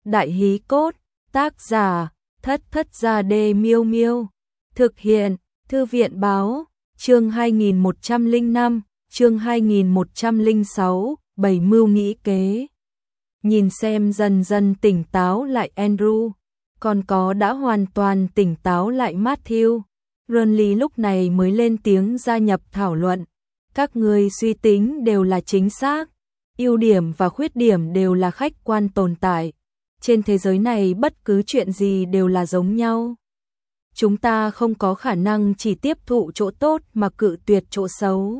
Đại hí cốt, tác giả, Thất Thất Gia Đê Miêu Miêu. Thực hiện, Thư viện báo, chương 2105, chương 2106, Bảy mưu nghĩ kế. Nhìn xem dần dần tỉnh táo lại Andrew, còn có đã hoàn toàn tỉnh táo lại Matthew. Ronly lúc này mới lên tiếng gia nhập thảo luận. Các người suy tính đều là chính xác, ưu điểm và khuyết điểm đều là khách quan tồn tại. Trên thế giới này bất cứ chuyện gì đều là giống nhau. Chúng ta không có khả năng chỉ tiếp thụ chỗ tốt mà cự tuyệt chỗ xấu.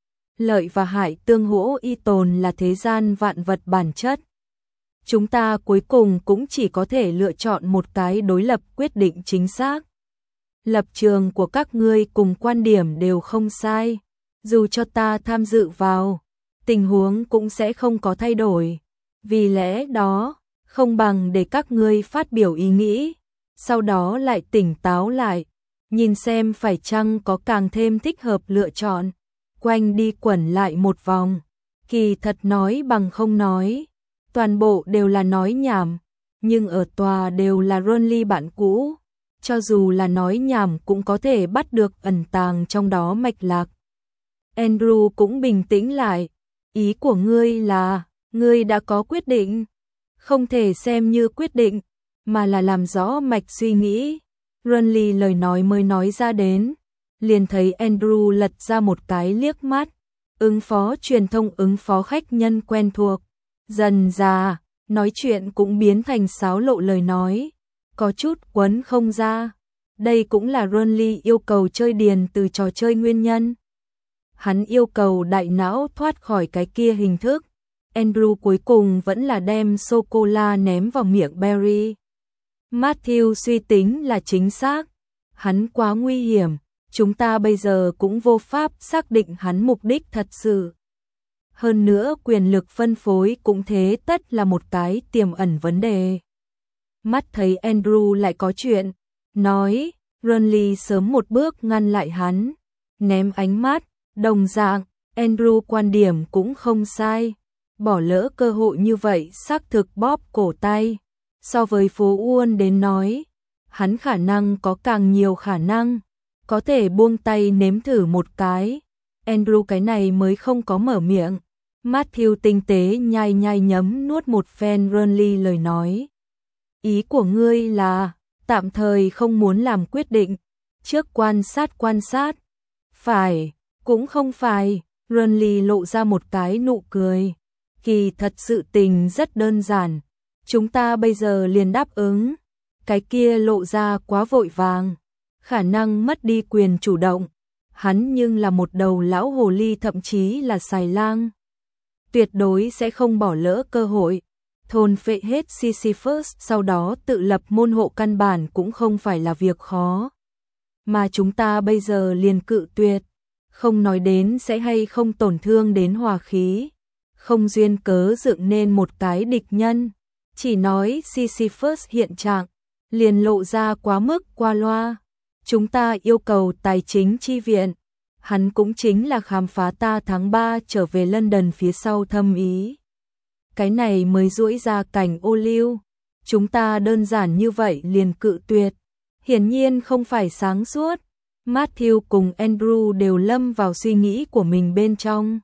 Lợi và hại tương hỗ y tồn là thế gian vạn vật bản chất. Chúng ta cuối cùng cũng chỉ có thể lựa chọn một cái đối lập quyết định chính xác. Lập trường của các ngươi cùng quan điểm đều không sai. Dù cho ta tham dự vào, tình huống cũng sẽ không có thay đổi. Vì lẽ đó, không bằng để các ngươi phát biểu ý nghĩ, sau đó lại tỉnh táo lại, nhìn xem phải chăng có càng thêm thích hợp lựa chọn. Quanh đi quẩn lại một vòng, kỳ thật nói bằng không nói, toàn bộ đều là nói nhảm, nhưng ở tòa đều là Ronly bạn cũ, cho dù là nói nhảm cũng có thể bắt được ẩn tàng trong đó mạch lạc. Andrew cũng bình tĩnh lại, ý của ngươi là, ngươi đã có quyết định, không thể xem như quyết định, mà là làm rõ mạch suy nghĩ. Ronly lời nói mới nói ra đến, liền thấy Andrew lật ra một cái liếc mắt, ứng phó truyền thông ứng phó khách nhân quen thuộc. Dần dà, nói chuyện cũng biến thành xáo lộ lời nói, có chút quấn không ra. Đây cũng là Ronly yêu cầu chơi điền từ trò chơi nguyên nhân. Hắn yêu cầu đại não thoát khỏi cái kia hình thức. Andrew cuối cùng vẫn là đem sô-cô-la ném vào miệng Barry. Matthew suy tính là chính xác. Hắn quá nguy hiểm, chúng ta bây giờ cũng vô pháp xác định hắn mục đích thật sự. Hơn nữa quyền lực phân phối cũng thế tất là một cái tiềm ẩn vấn đề. Mắt thấy Andrew lại có chuyện, nói, Ronly sớm một bước ngăn lại hắn, ném ánh mắt, đồng dạng, Andrew quan điểm cũng không sai. Bỏ lỡ cơ hội như vậy xác thực bóp cổ tay. So với phố Uôn đến nói, hắn khả năng có càng nhiều khả năng, có thể buông tay nếm thử một cái. Andrew cái này mới không có mở miệng. Matthew tinh tế nhai nhai nhấm nuốt một phen Ronly lời nói. Ý của ngươi là, tạm thời không muốn làm quyết định, trước quan sát. Phải, cũng không phải, Ronly lộ ra một cái nụ cười. Kỳ thật sự tình rất đơn giản, chúng ta bây giờ liền đáp ứng. Cái kia lộ ra quá vội vàng, khả năng mất đi quyền chủ động. Hắn nhưng là một đầu lão hồ ly, thậm chí là xài lang, tuyệt đối sẽ không bỏ lỡ cơ hội. Thôn phệ hết Sisyphus sau đó tự lập môn hộ căn bản cũng không phải là việc khó. Mà chúng ta bây giờ liền cự tuyệt, không nói đến sẽ hay không tổn thương đến hòa khí, không duyên cớ dựng nên một cái địch nhân, chỉ nói Sisyphus hiện trạng, liền lộ ra quá mức qua loa. Chúng ta yêu cầu tài chính chi viện, hắn cũng chính là khám phá ta tháng 3 trở về London phía sau thâm ý. Cái này mới duỗi ra cảnh ô liu, chúng ta đơn giản như vậy liền cự tuyệt, hiển nhiên không phải sáng suốt. Matthew cùng Andrew đều lâm vào suy nghĩ của mình bên trong.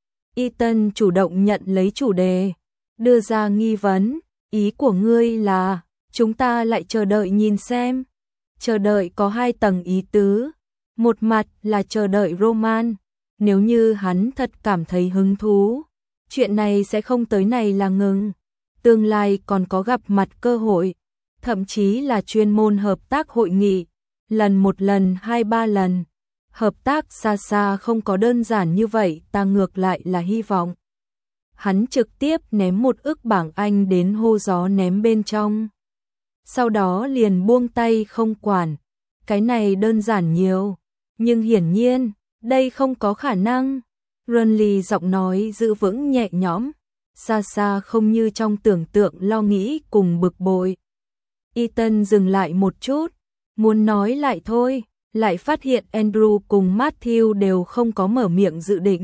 Ethan chủ động nhận lấy chủ đề, đưa ra nghi vấn, ý của ngươi là, chúng ta lại chờ đợi nhìn xem. Chờ đợi có hai tầng ý tứ, một mặt là chờ đợi Roman, nếu như hắn thật cảm thấy hứng thú, chuyện này sẽ không tới này là ngừng, tương lai còn có gặp mặt cơ hội, thậm chí là chuyên môn hợp tác hội nghị, lần một lần, 2-3 lần. Hợp tác xa xa không có đơn giản như vậy, ta ngược lại là hy vọng. Hắn trực tiếp ném 1 ức bảng Anh đến hô gió ném bên trong. Sau đó liền buông tay không quản. Cái này đơn giản nhiều, nhưng hiển nhiên, đây không có khả năng. Ronly giọng nói giữ vững nhẹ nhõm, xa xa không như trong tưởng tượng lo nghĩ cùng bực bội. Ethan dừng lại một chút, muốn nói lại thôi, lại phát hiện Andrew cùng Matthew đều không có mở miệng dự định.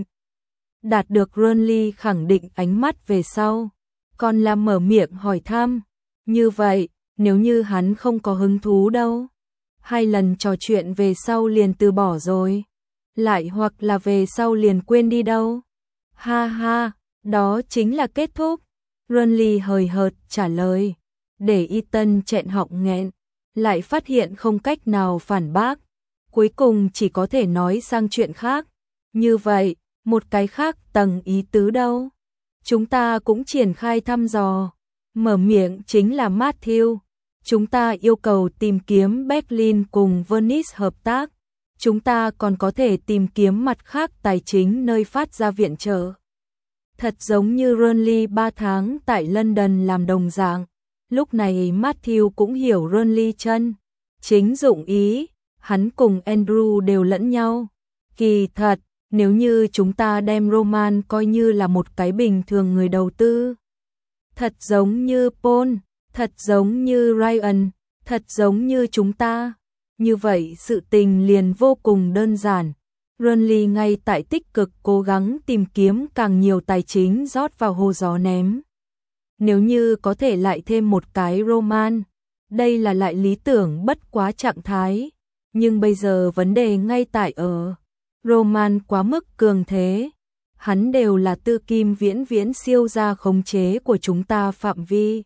Đạt được Ronly khẳng định ánh mắt về sau, còn là mở miệng hỏi thăm, Như vậy, nếu như hắn không có hứng thú đâu, 2 lần trò chuyện về sau liền từ bỏ rồi, lại hoặc là về sau liền quên đi đâu. Ha ha, đó chính là kết thúc. Renly hời hợt trả lời, để Ethan nghẹn họng nghẹn, lại phát hiện không cách nào phản bác, cuối cùng chỉ có thể nói sang chuyện khác. Như vậy, một cái khác tầng ý tứ đâu? Chúng ta cũng triển khai thăm dò. Mở miệng chính là Matthew. Chúng ta yêu cầu tìm kiếm Berlin cùng Venice hợp tác. Chúng ta còn có thể tìm kiếm mặt khác tài chính nơi phát ra viện trợ. Thật giống như Renly 3 tháng tại London làm đồng dạng. Lúc này Matthew cũng hiểu Renly chân chính dụng ý, hắn cùng Andrew đều lẫn nhau. Kỳ thật, nếu như chúng ta đem Roman coi như là một cái bình thường người đầu tư, thật giống như Paul, thật giống như Ryan, thật giống như chúng ta, như vậy sự tình liền vô cùng đơn giản. Renly ngay tại tích cực cố gắng tìm kiếm càng nhiều tài chính rót vào hồ gió ném. Nếu như có thể lại thêm một cái Roman, đây là lại lý tưởng bất quá trạng thái. Nhưng bây giờ vấn đề ngay tại ở Roman quá mức cường thế. Hắn đều là tư kim viễn viễn siêu ra khống chế của chúng ta phạm vi.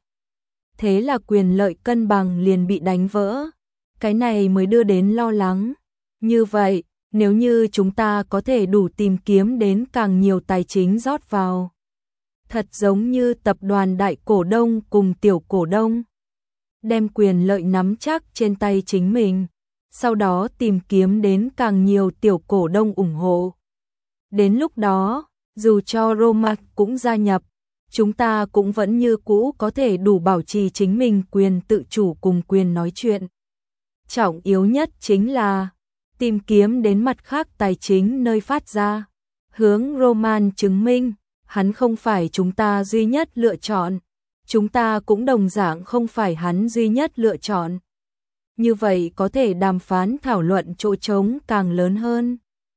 Thế là quyền lợi cân bằng liền bị đánh vỡ. Cái này mới đưa đến lo lắng. Như vậy, nếu như chúng ta có thể đủ tìm kiếm đến càng nhiều tài chính rót vào, thật giống như tập đoàn đại cổ đông cùng tiểu cổ đông, đem quyền lợi nắm chắc trên tay chính mình, sau đó tìm kiếm đến càng nhiều tiểu cổ đông ủng hộ. Đến lúc đó, dù cho Roma cũng gia nhập, chúng ta cũng vẫn như cũ có thể đủ bảo trì chính mình quyền tự chủ cùng quyền nói chuyện. Trọng yếu nhất chính là tìm kiếm đến mặt khác tài chính nơi phát ra. Hướng Roman chứng minh, hắn không phải chúng ta duy nhất lựa chọn. Chúng ta cũng đồng dạng không phải hắn duy nhất lựa chọn. Như vậy có thể đàm phán thảo luận chỗ trống càng lớn hơn.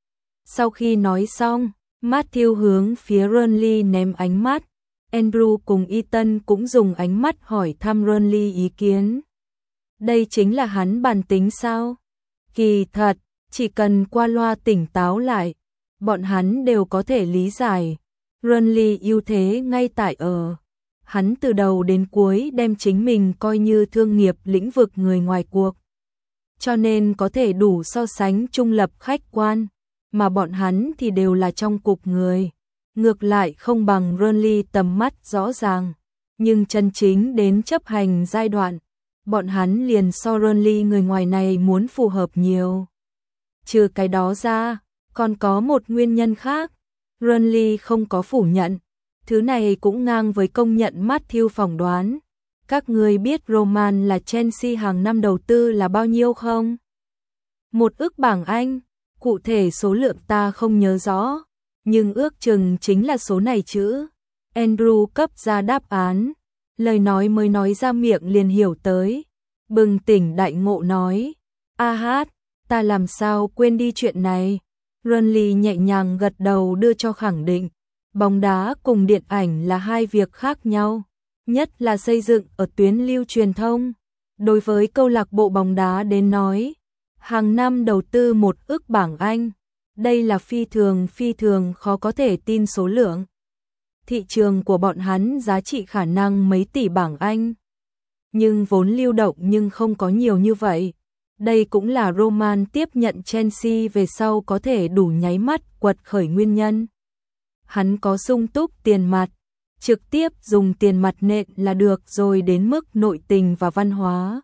Sau khi nói xong, Matthew hướng phía Renly ném ánh mắt. Andrew cùng Ethan cũng dùng ánh mắt hỏi thăm Renly ý kiến. Đây chính là hắn bản tính sao? Kỳ thật, chỉ cần qua loa tỉnh táo lại, bọn hắn đều có thể lý giải. Renly ưu thế ngay tại ở. Hắn từ đầu đến cuối đem chính mình coi như thương nghiệp lĩnh vực người ngoài cuộc. Cho nên có thể đủ so sánh trung lập khách quan, mà bọn hắn thì đều là trong cục người. Ngược lại không bằng Renly tầm mắt rõ ràng, nhưng chân chính đến chấp hành giai đoạn, bọn hắn liền so Renly người ngoài này muốn phù hợp nhiều. Trừ cái đó ra, còn có một nguyên nhân khác. Renly không có phủ nhận, thứ này cũng ngang với công nhận Matthew phỏng đoán. Các người biết Roman là Chelsea hàng năm đầu tư là bao nhiêu không? 1 ức bảng Anh, cụ thể số lượng ta không nhớ rõ, nhưng ước chừng chính là số này chứ. Andrew cấp ra đáp án, lời nói mới nói ra miệng liền hiểu tới. Bừng tỉnh đại ngộ nói, hát, ta làm sao quên đi chuyện này. Renly nhẹ nhàng gật đầu đưa cho khẳng định. Bóng đá cùng điện ảnh là 2 việc khác nhau, nhất là xây dựng ở tuyến lưu truyền thông. Đối với câu lạc bộ bóng đá đến nói, hàng năm đầu tư 1 ức bảng Anh, đây là phi thường khó có thể tin số lượng. Thị trường của bọn hắn giá trị khả năng mấy tỷ bảng Anh, nhưng vốn lưu động nhưng không có nhiều như vậy. Đây cũng là Roman tiếp nhận Chelsea về sau có thể đủ nháy mắt quật khởi nguyên nhân. Hắn có sung túc tiền mặt, trực tiếp dùng tiền mặt nện là được rồi, đến mức nội tình và văn hóa.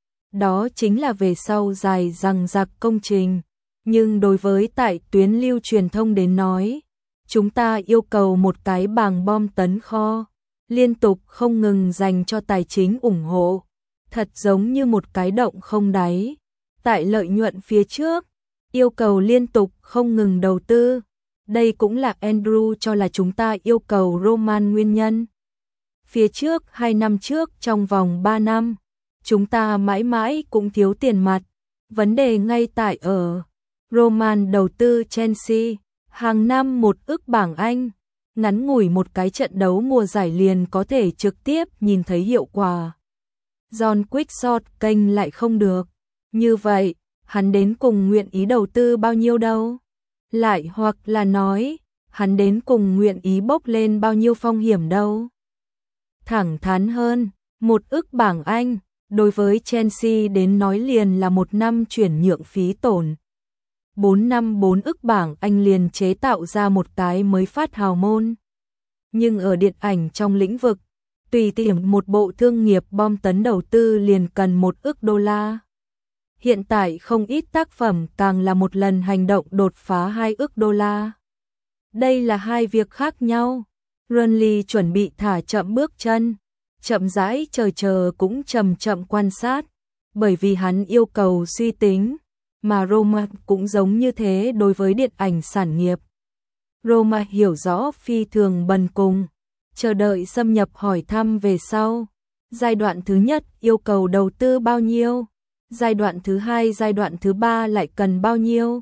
Đó chính là về sau dài dằng dặc công trình. Nhưng đối với tại tuyến lưu truyền thông đến nói, chúng ta yêu cầu một cái bàng bom tấn kho, liên tục không ngừng dành cho tài chính ủng hộ, thật giống như một cái động không đáy. Tại lợi nhuận phía trước, yêu cầu liên tục không ngừng đầu tư. Đây cũng là Andrew cho là chúng ta yêu cầu Roman nguyên nhân. Phía trước 2 năm trước trong vòng 3 năm, chúng ta mãi mãi cũng thiếu tiền mặt. Vấn đề ngay tại ở Roman đầu tư Chelsea, hàng năm 1 ức bảng Anh, ngắn ngủi một cái trận đấu mùa giải liền có thể trực tiếp nhìn thấy hiệu quả. John Quickshot kênh lại không được. Như vậy, hắn đến cùng nguyện ý đầu tư bao nhiêu đâu? Lại hoặc là nói, hắn đến cùng nguyện ý bốc lên bao nhiêu phong hiểm đâu? Thẳng thắn hơn, 1 ức bảng Anh, đối với Chelsea đến nói liền là 1 năm chuyển nhượng phí tổn. 4 năm 4 ức bảng Anh liền chế tạo ra một cái mới phát hào môn. Nhưng ở điện ảnh trong lĩnh vực, tùy tiện một bộ thương nghiệp bom tấn đầu tư liền cần 1 ức đô la. Hiện tại không ít tác phẩm càng là một lần hành động đột phá 2 ức đô la. Đây là hai việc khác nhau. Burnley chuẩn bị thả chậm bước chân, chậm rãi chờ cũng chậm quan sát, bởi vì hắn yêu cầu suy tính, mà Roma cũng giống như thế đối với điện ảnh sản nghiệp. Roma hiểu rõ phi thường bần cùng, chờ đợi xâm nhập hỏi thăm về sau. Giai đoạn thứ nhất yêu cầu đầu tư bao nhiêu? Giai đoạn thứ hai, giai đoạn thứ ba lại cần bao nhiêu?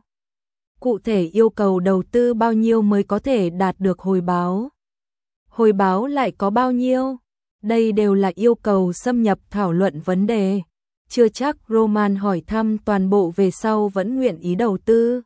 Cụ thể yêu cầu đầu tư bao nhiêu mới có thể đạt được hồi báo? Hồi báo lại có bao nhiêu? Đây đều là yêu cầu xâm nhập thảo luận vấn đề. Chưa chắc Roman hỏi thăm toàn bộ về sau vẫn nguyện ý đầu tư.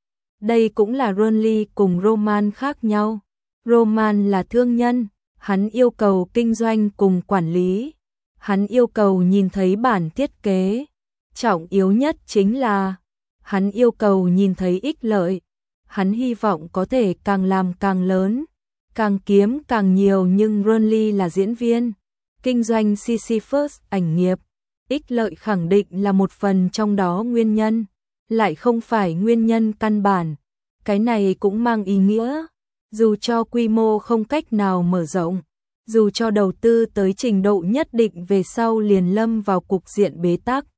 Đây cũng là Burnley cùng Roman khác nhau. Roman là thương nhân, hắn yêu cầu kinh doanh cùng quản lý. Hắn yêu cầu nhìn thấy bản thiết kế. Trọng yếu nhất chính là hắn yêu cầu nhìn thấy ích lợi. Hắn hy vọng có thể càng làm càng lớn, càng kiếm càng nhiều, nhưng Burnley là diễn viên, kinh doanh Sisyphus ảnh nghiệp. Ích lợi khẳng định là một phần trong đó nguyên nhân, lại không phải nguyên nhân căn bản. Cái này cũng mang ý nghĩa, dù cho quy mô không cách nào mở rộng, dù cho đầu tư tới trình độ nhất định về sau liền lâm vào cục diện bế tắc,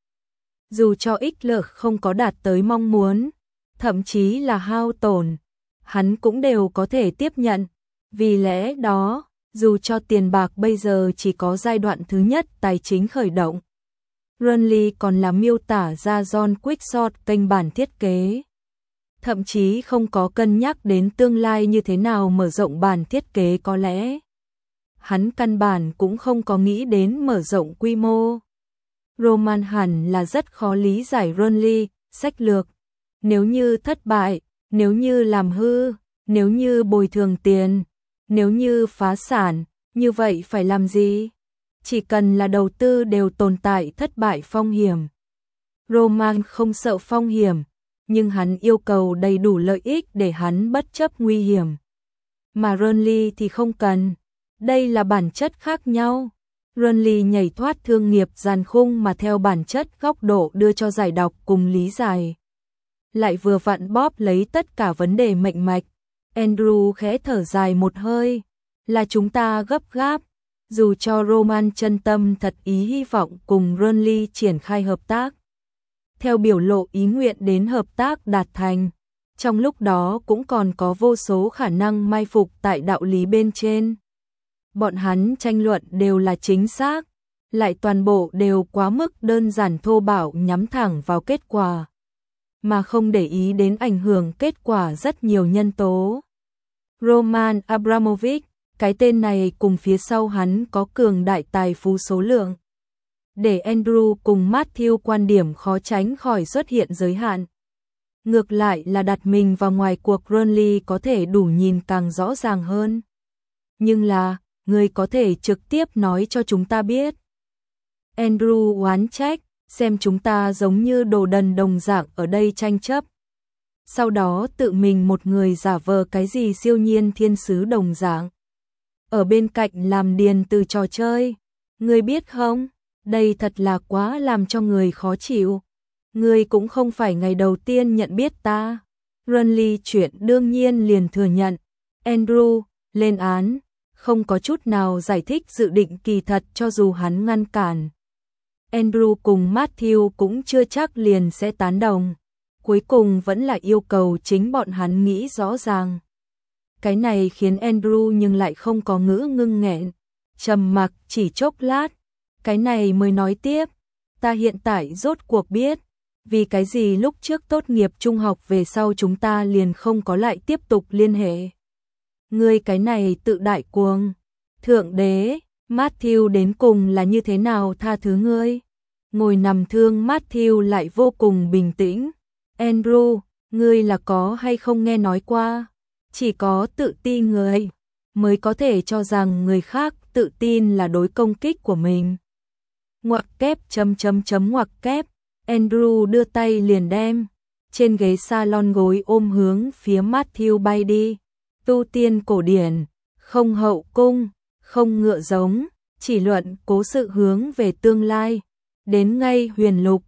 dù cho ích lợi không có đạt tới mong muốn, thậm chí là hao tổn, hắn cũng đều có thể tiếp nhận. Vì lẽ đó, dù cho tiền bạc bây giờ chỉ có giai đoạn thứ nhất tài chính khởi động, Burnley còn là miêu tả ra John Quickshot kênh bản thiết kế. Thậm chí không có cân nhắc đến tương lai như thế nào mở rộng bản thiết kế, có lẽ hắn căn bản cũng không có nghĩ đến mở rộng quy mô. Roman hẳn là rất khó lý giải Burnley sách lược. Nếu như thất bại, nếu như làm hư, nếu như bồi thường tiền, nếu như phá sản, như vậy phải làm gì? Chỉ cần là đầu tư đều tồn tại thất bại phong hiểm. Roman không sợ phong hiểm, nhưng hắn yêu cầu đầy đủ lợi ích để hắn bất chấp nguy hiểm. Mà Burnley thì không cần. Đây là bản chất khác nhau. Burnley nhảy thoát thương nghiệp giàn khung mà theo bản chất góc độ đưa cho giải độc cùng lý giải. Lại vừa vặn bóp lấy tất cả vấn đề mệnh mạch. Andrew khẽ thở dài một hơi. Là chúng ta gấp gáp. Dù cho Roman chân tâm thật ý hy vọng cùng Burnley triển khai hợp tác. Theo biểu lộ ý nguyện đến hợp tác đạt thành. Trong lúc đó cũng còn có vô số khả năng mai phục tại đạo lý bên trên. Bọn hắn tranh luận đều là chính xác, lại toàn bộ đều quá mức đơn giản thô bạo, nhắm thẳng vào kết quả, mà không để ý đến ảnh hưởng kết quả rất nhiều nhân tố. Roman Abramovich, cái tên này cùng phía sau hắn có cường đại tài phú số lượng, để Andrew cùng Matthew quan điểm khó tránh khỏi xuất hiện giới hạn. Ngược lại là đặt mình vào ngoài cuộc, Burnley có thể đủ nhìn càng rõ ràng hơn. Nhưng là, người có thể trực tiếp nói cho chúng ta biết. Andrew oán trách, xem chúng ta giống như đồ đần đồng dạng ở đây tranh chấp. Sau đó tự mình một người giả vờ cái gì siêu nhiên thiên sứ đồng dạng. Ở bên cạnh làm điền từ trò chơi. Ngươi biết không, đây thật là quá làm cho người khó chịu. Ngươi cũng không phải ngày đầu tiên nhận biết ta. Burnley chuyện đương nhiên liền thừa nhận. Andrew, lên án. Không có chút nào giải thích dự định kỳ thật cho dù hắn ngăn cản. Andrew cùng Matthew cũng chưa chắc liền sẽ tán đồng. Cuối cùng vẫn là yêu cầu chính bọn hắn nghĩ rõ ràng. Cái này khiến Andrew nhưng lại không có ngữ ngưng nghẹn. Trầm mặc chỉ chốc lát. Cái này mới nói tiếp. Ta hiện tại rốt cuộc biết. Vì cái gì lúc trước tốt nghiệp trung học về sau chúng ta liền không có lại tiếp tục liên hệ. Ngươi cái này tự đại cuồng. Thượng đế, Matthew đến cùng là như thế nào tha thứ ngươi? Ngồi nằm thương Matthew lại vô cùng bình tĩnh. Andrew, ngươi là có hay không nghe nói qua? Chỉ có tự tin người mới có thể cho rằng người khác tự tin là đối công kích của mình. Ngoặc kép ngoặc kép. Andrew đưa tay liền đem trên ghế salon gối ôm hướng phía Matthew bay đi. Tu tiên cổ điển, không hậu cung, không ngựa giống, chỉ luận cố sự hướng về tương lai. Đến ngay huyền lục,